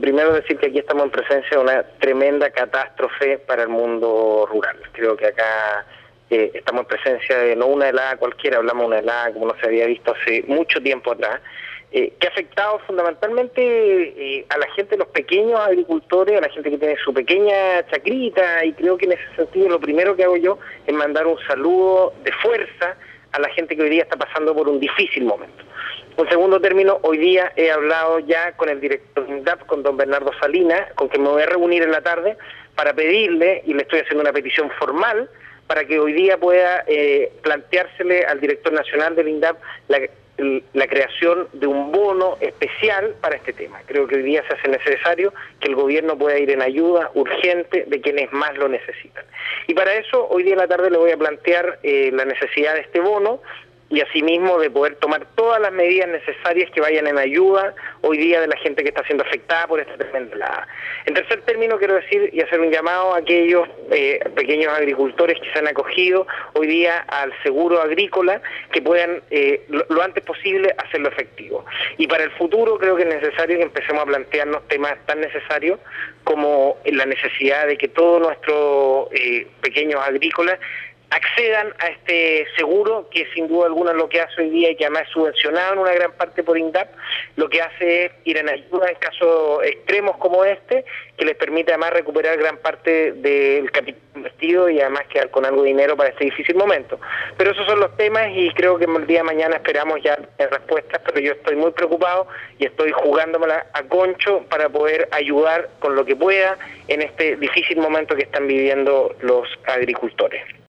primero decir que aquí estamos en presencia de una tremenda catástrofe para el mundo rural. Creo que acá estamos en presencia de no una helada cualquiera, hablamos de una helada como no se había visto hace mucho tiempo atrás, que ha afectado fundamentalmente a la gente, los pequeños agricultores, a la gente que tiene su pequeña chacrita, y creo que en ese sentido lo primero que hago yo es mandar un saludo de fuerza a la gente que hoy día está pasando por un difícil momento. En segundo término, hoy día he hablado ya con el director de INDAP, con don Bernardo Salinas, con quien me voy a reunir en la tarde para pedirle, y le estoy haciendo una petición formal, para que hoy día pueda planteársele al director nacional del INDAP la creación de un bono especial para este tema. Creo que hoy día se hace necesario que el gobierno pueda ir en ayuda urgente de quienes más lo necesitan. Y para eso, hoy día en la tarde le voy a plantear la necesidad de este bono, y asimismo de poder tomar todas las medidas necesarias que vayan en ayuda hoy día de la gente que está siendo afectada por esta tremenda helada. En tercer término, quiero decir y hacer un llamado a aquellos pequeños agricultores que se han acogido hoy día al seguro agrícola, que puedan lo antes posible hacerlo efectivo. Y para el futuro creo que es necesario que empecemos a plantearnos temas tan necesarios como la necesidad de que todos nuestros pequeños agrícolas accedan a este seguro, que sin duda alguna lo que hace hoy día, y que además es subvencionado en una gran parte por INDAP, lo que hace es ir en ayuda en casos extremos como este, que les permite además recuperar gran parte del capital invertido y además quedar con algo de dinero para este difícil momento. Pero esos son los temas, y creo que el día de mañana esperamos ya respuestas, pero yo estoy muy preocupado y estoy jugándomela a concho para poder ayudar con lo que pueda en este difícil momento que están viviendo los agricultores.